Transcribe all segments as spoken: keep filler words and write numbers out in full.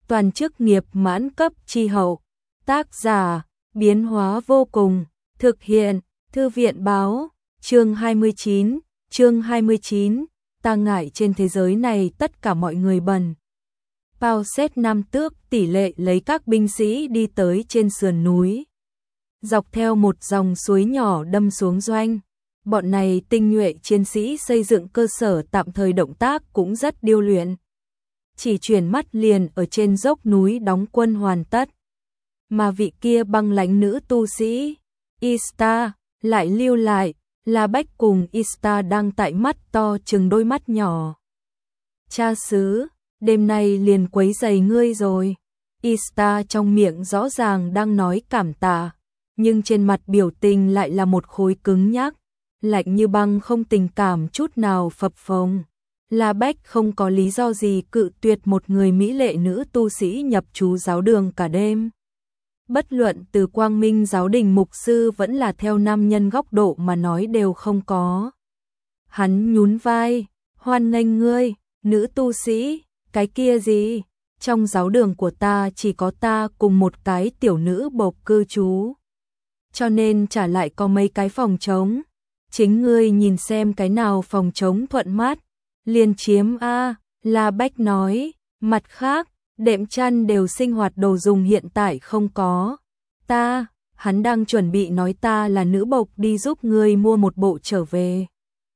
toàn chức nghiệp mãn cấp chi hậu. Tác giả, biến hóa vô cùng, thực hiện, Thư viện báo, chương hai mươi chín, chương hai mươi chín, ta ngại trên thế giới này tất cả mọi người bần. Pao xét Nam Tước tỷ lệ lấy các binh sĩ đi tới trên sườn núi. Dọc theo một dòng suối nhỏ đâm xuống doanh. Bọn này tinh nhuệ chiến sĩ xây dựng cơ sở tạm thời động tác cũng rất điêu luyện. Chỉ chuyển mắt liền ở trên dốc núi đóng quân hoàn tất. Mà vị kia băng lãnh nữ tu sĩ, Ista, lại lưu lại, là Bách cùng Ista đang tại mắt to chừng đôi mắt nhỏ. Cha xứ, đêm nay liền quấy rầy ngươi rồi. Ista trong miệng rõ ràng đang nói cảm tạ, nhưng trên mặt biểu tình lại là một khối cứng nhắc, lạnh như băng, không tình cảm chút nào phập phồng. La Bách không có lý do gì cự tuyệt một người mỹ lệ nữ tu sĩ nhập trú giáo đường cả đêm. Bất luận từ Quang Minh giáo đình mục sư vẫn là theo nam nhân góc độ mà nói đều không có. Hắn nhún vai, hoan nghênh ngươi, nữ tu sĩ, cái kia gì? Trong giáo đường của ta chỉ có ta cùng một cái tiểu nữ bộc cư trú. Cho nên trả lại có mấy cái phòng trống. Chính ngươi nhìn xem cái nào phòng trống thuận mắt, liền chiếm a. La Bách nói, mặt khác, đệm chăn đều sinh hoạt đồ dùng hiện tại không có. Ta, hắn đang chuẩn bị nói ta là nữ bộc đi giúp ngươi mua một bộ trở về.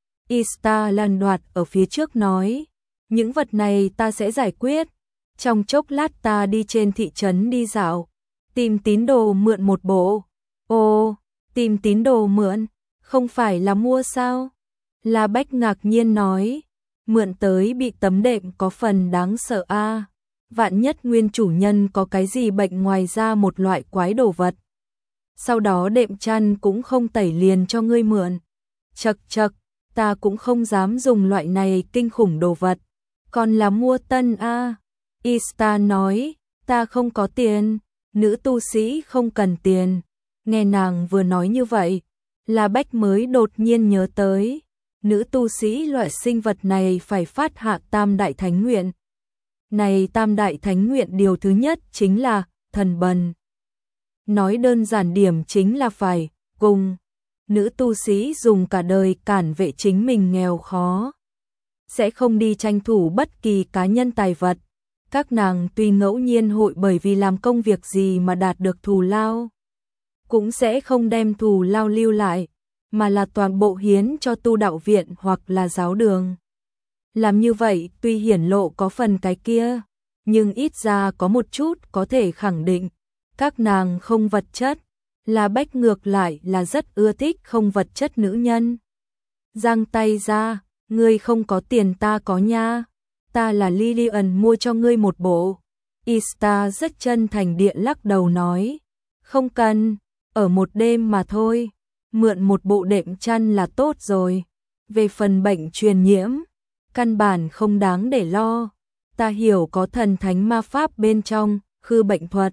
Ista lan đoạt ở phía trước nói, những vật này ta sẽ giải quyết. Trong chốc lát ta đi trên thị trấn đi dạo, tìm tín đồ mượn một bộ. Ồ, tìm tín đồ mượn, không phải là mua sao? La Bách ngạc nhiên nói, mượn tới bị tấm đệm có phần đáng sợ a. À. Vạn nhất nguyên chủ nhân có cái gì bệnh ngoài ra một loại quái đồ vật. Sau đó đệm chăn cũng không tẩy liền cho ngươi mượn. Chậc chậc, ta cũng không dám dùng loại này kinh khủng đồ vật. Còn là mua tân a. À. Ista nói, ta không có tiền, nữ tu sĩ không cần tiền. Nghe nàng vừa nói như vậy, La Bách mới đột nhiên nhớ tới, nữ tu sĩ loại sinh vật này phải phát hạ tam đại thánh nguyện. Này tam đại thánh nguyện điều thứ nhất chính là thần bần. Nói đơn giản điểm chính là phải cùng nữ tu sĩ dùng cả đời cản vệ chính mình nghèo khó. Sẽ không đi tranh thủ bất kỳ cá nhân tài vật. Các nàng tuy ngẫu nhiên hội bởi vì làm công việc gì mà đạt được thù lao, cũng sẽ không đem thù lao lưu lại, mà là toàn bộ hiến cho tu đạo viện hoặc là giáo đường. Làm như vậy tuy hiển lộ có phần cái kia, nhưng ít ra có một chút có thể khẳng định, các nàng không vật chất. La Bách ngược lại là rất ưa thích không vật chất nữ nhân. Giang tay ra, ngươi không có tiền ta có nha. Ta là Lillian mua cho ngươi một bộ. Ista rất chân thành địa lắc đầu nói, không cần, ở một đêm mà thôi, mượn một bộ đệm chăn là tốt rồi. Về phần bệnh truyền nhiễm, căn bản không đáng để lo. Ta hiểu có thần thánh ma pháp bên trong, khư bệnh thuật.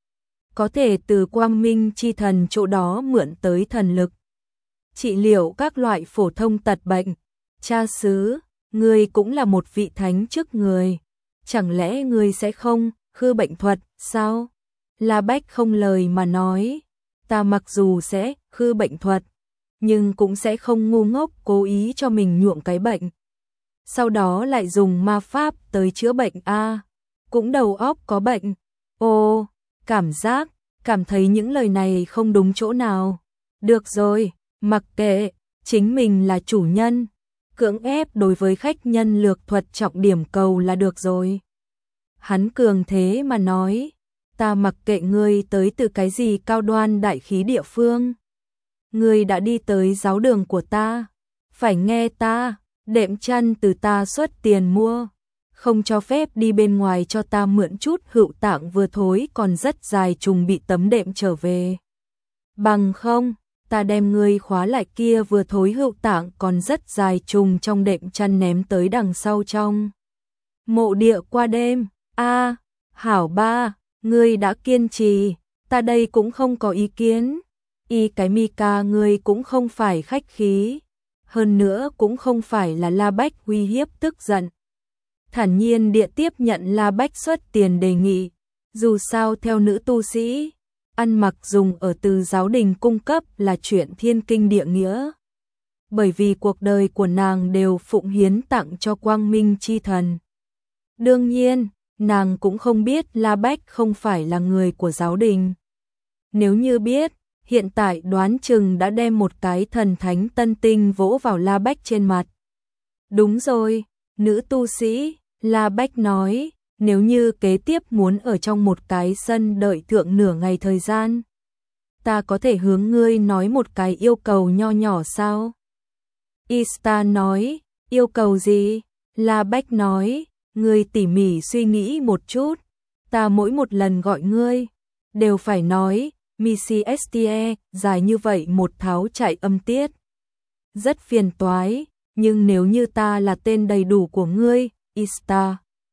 Có thể từ Quang Minh chi thần chỗ đó mượn tới thần lực. Trị liệu các loại phổ thông tật bệnh. Cha xứ, ngươi cũng là một vị thánh trước người. Chẳng lẽ ngươi sẽ không, khư bệnh thuật, sao? La Bách không lời mà nói. Ta mặc dù sẽ, khư bệnh thuật, nhưng cũng sẽ không ngu ngốc cố ý cho mình nhuộm cái bệnh. Sau đó lại dùng ma pháp tới chữa bệnh a. À, cũng đầu óc có bệnh. Ô, cảm giác, cảm thấy những lời này không đúng chỗ nào. Được rồi, mặc kệ, chính mình là chủ nhân. Cưỡng ép đối với khách nhân lược thuật trọng điểm cầu là được rồi. Hắn cường thế mà nói, ta mặc kệ ngươi tới từ cái gì cao đoan đại khí địa phương. Ngươi đã đi tới giáo đường của ta, phải nghe ta, đệm chăn từ ta xuất tiền mua, không cho phép đi bên ngoài cho ta mượn chút hữu tạng vừa thối còn rất dài trùng bị tấm đệm trở về. Bằng không, ta đem ngươi khóa lại kia vừa thối hữu tạng còn rất dài trùng trong đệm chăn ném tới đằng sau trong mộ địa qua đêm. A, hảo ba, ngươi đã kiên trì, ta đây cũng không có ý kiến. Y cái Mika ngươi cũng không phải khách khí, hơn nữa cũng không phải là La Bách uy hiếp tức giận. thản nhiên địa tiếp nhận La Bách xuất tiền đề nghị. Dù sao theo nữ tu sĩ, ăn mặc dùng ở từ giáo đình cung cấp là chuyện thiên kinh địa nghĩa. Bởi vì cuộc đời của nàng đều phụng hiến tặng cho Quang Minh chi thần. Đương nhiên, nàng cũng không biết La Bách không phải là người của giáo đình. Nếu như biết, hiện tại đoán chừng đã đem một cái thần thánh tân tinh vỗ vào La Bách trên mặt. Đúng rồi, nữ tu sĩ, La Bách nói, nếu như kế tiếp muốn ở trong một cái sân đợi thượng nửa ngày thời gian, ta có thể hướng ngươi nói một cái yêu cầu nho nhỏ sao? Ista nói, yêu cầu gì? La Bách nói, ngươi tỉ mỉ suy nghĩ một chút, ta mỗi một lần gọi ngươi, đều phải nói, Missy Ste, dài như vậy một tháo chạy âm tiết. Rất phiền toái, nhưng nếu như ta là tên đầy đủ của ngươi, Ista,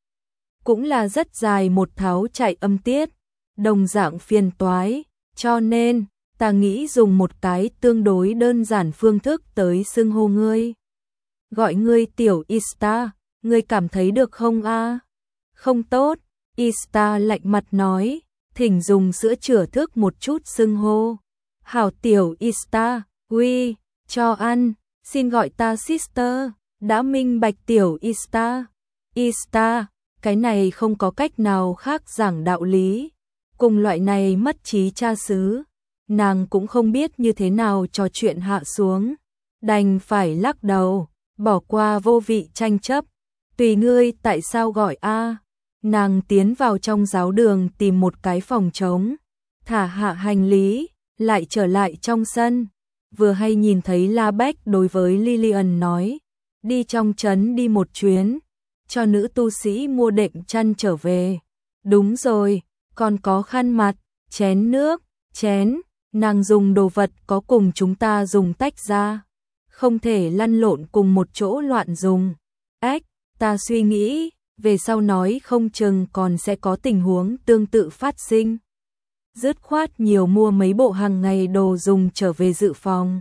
cũng là rất dài một tháo chạy âm tiết, đồng dạng phiền toái, cho nên, ta nghĩ dùng một cái tương đối đơn giản phương thức tới xưng hô ngươi. Gọi ngươi tiểu Ista, ngươi cảm thấy được không a? Không tốt, Ista lạnh mặt nói, thỉnh dùng sữa chữa thức một chút xưng hô. Hảo tiểu Ista, uy, cho ăn, xin gọi ta sister, đã minh bạch tiểu Ista. Ista, cái này không có cách nào khác giảng đạo lý, cùng loại này mất trí cha xứ, nàng cũng không biết như thế nào trò chuyện hạ xuống, đành phải lắc đầu, bỏ qua vô vị tranh chấp, tùy ngươi tại sao gọi a. Nàng tiến vào trong giáo đường tìm một cái phòng trống, thả hạ hành lý, lại trở lại trong sân, vừa hay nhìn thấy La Bách đối với Lillian nói, đi trong trấn đi một chuyến, cho nữ tu sĩ mua đệm chăn trở về. Đúng rồi, còn có khăn mặt, chén nước, chén, nàng dùng đồ vật có cùng chúng ta dùng tách ra, không thể lăn lộn cùng một chỗ loạn dùng. Ách, ta suy nghĩ, về sau nói không chừng còn sẽ có tình huống tương tự phát sinh. Dứt khoát nhiều mua mấy bộ hàng ngày đồ dùng trở về dự phòng.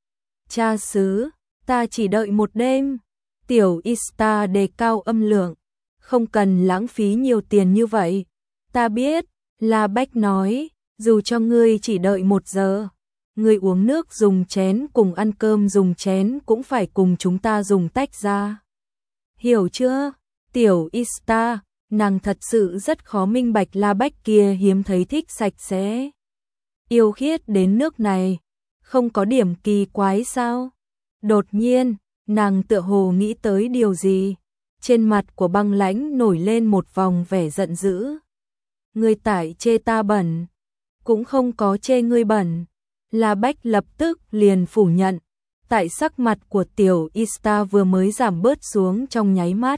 Cha xứ, ta chỉ đợi một đêm. Tiểu Ista đề cao âm lượng, không cần lãng phí nhiều tiền như vậy. Ta biết, La Bách nói, dù cho ngươi chỉ đợi một giờ, ngươi uống nước dùng chén cùng ăn cơm dùng chén cũng phải cùng chúng ta dùng tách ra. Hiểu chưa? Tiểu Ista, nàng thật sự rất khó minh bạch La Bách kia hiếm thấy thích sạch sẽ. Yêu khiết đến nước này, không có điểm kỳ quái sao? Đột nhiên, nàng tựa hồ nghĩ tới điều gì, trên mặt của Băng Lãnh nổi lên một vòng vẻ giận dữ. Ngươi tại chê ta bẩn, cũng không có chê ngươi bẩn. La Bách lập tức liền phủ nhận, tại sắc mặt của tiểu Ista vừa mới giảm bớt xuống trong nháy mắt.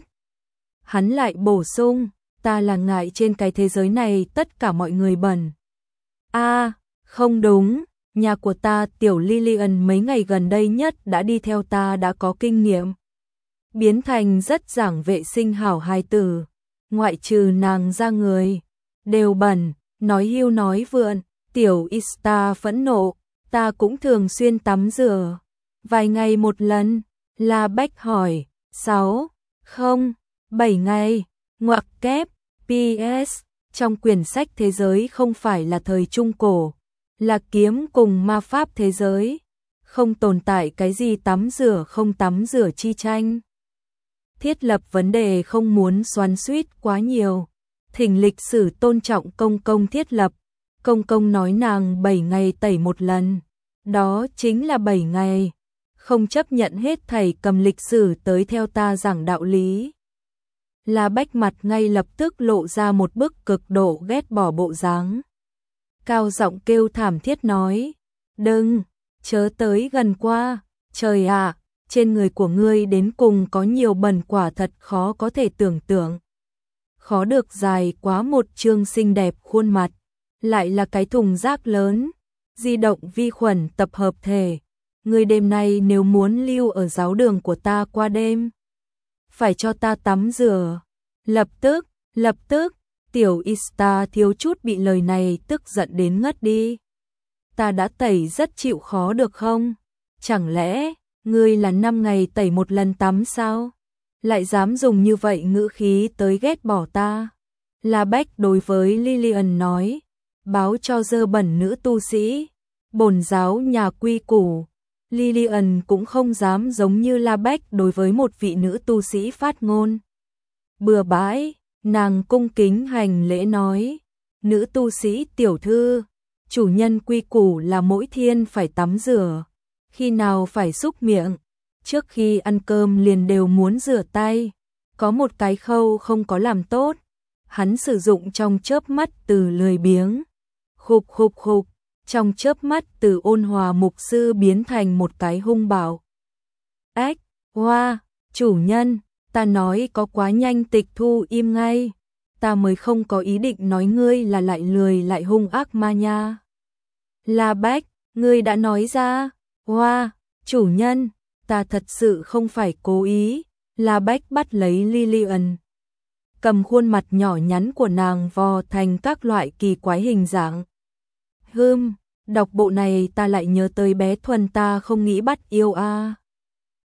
Hắn lại bổ sung, ta là ngại trên cái thế giới này tất cả mọi người bẩn. A, không đúng, nhà của ta tiểu Lillian mấy ngày gần đây nhất đã đi theo ta đã có kinh nghiệm. Biến thành rất giảng vệ sinh hảo hài tử, ngoại trừ nàng ra người, đều bẩn, nói hưu nói vượn, tiểu Ista phẫn nộ, ta cũng thường xuyên tắm rửa, vài ngày một lần. La Bách hỏi, sáu, không, bảy ngày, ngoặc kép, pê ét, trong quyển sách thế giới không phải là thời Trung Cổ, là kiếm cùng ma pháp thế giới, không tồn tại cái gì tắm rửa không tắm rửa chi tranh. Thiết lập vấn đề không muốn xoắn xuýt quá nhiều, thỉnh lịch sử tôn trọng công công thiết lập, công công nói nàng bảy ngày tẩy một lần, đó chính là bảy ngày, không chấp nhận hết thầy cầm lịch sử tới theo ta giảng đạo lý. La Bách mặt ngay lập tức lộ ra một bức cực độ ghét bỏ bộ dáng. Cao giọng kêu thảm thiết nói, đừng, chớ tới gần qua, trời ạ, trên người của ngươi đến cùng có nhiều bẩn quả thật khó có thể tưởng tượng. Khó được dài quá một chương xinh đẹp khuôn mặt, lại là cái thùng rác lớn, di động vi khuẩn tập hợp thể. Ngươi đêm nay nếu muốn lưu ở giáo đường của ta qua đêm, phải cho ta tắm rửa. Lập tức, lập tức, tiểu Ista thiếu chút bị lời này tức giận đến ngất đi. Ta đã tẩy rất chịu khó được không? Chẳng lẽ, ngươi là năm ngày tẩy một lần tắm sao? lại dám dùng như vậy ngữ khí tới ghét bỏ ta. La Bách đối với Lillian nói, báo cho dơ bẩn nữ tu sĩ, bổn giáo nhà quy củ. Lillian cũng không dám giống như La Bách đối với một vị nữ tu sĩ phát ngôn bừa bãi, nàng cung kính hành lễ nói, nữ tu sĩ tiểu thư, chủ nhân quy củ là mỗi thiên phải tắm rửa, khi nào phải súc miệng, trước khi ăn cơm liền đều muốn rửa tay, có một cái khâu không có làm tốt, hắn sử dụng trong chớp mắt từ lười biếng, khục khục khục, trong chớp mắt từ ôn hòa mục sư biến thành một cái hung bạo. Ách, hoa, chủ nhân, ta nói có quá nhanh tịch thu im ngay, ta mới không có ý định nói ngươi là lại lười lại hung ác ma nha. La Bách, ngươi đã nói ra, hoa, chủ nhân, ta thật sự không phải cố ý. La Bách bắt lấy Lillian, cầm khuôn mặt nhỏ nhắn của nàng vò thành các loại kỳ quái hình dạng. Hừm, đọc bộ này ta lại nhớ tới bé Thuần ta không nghĩ bắt yêu a. À.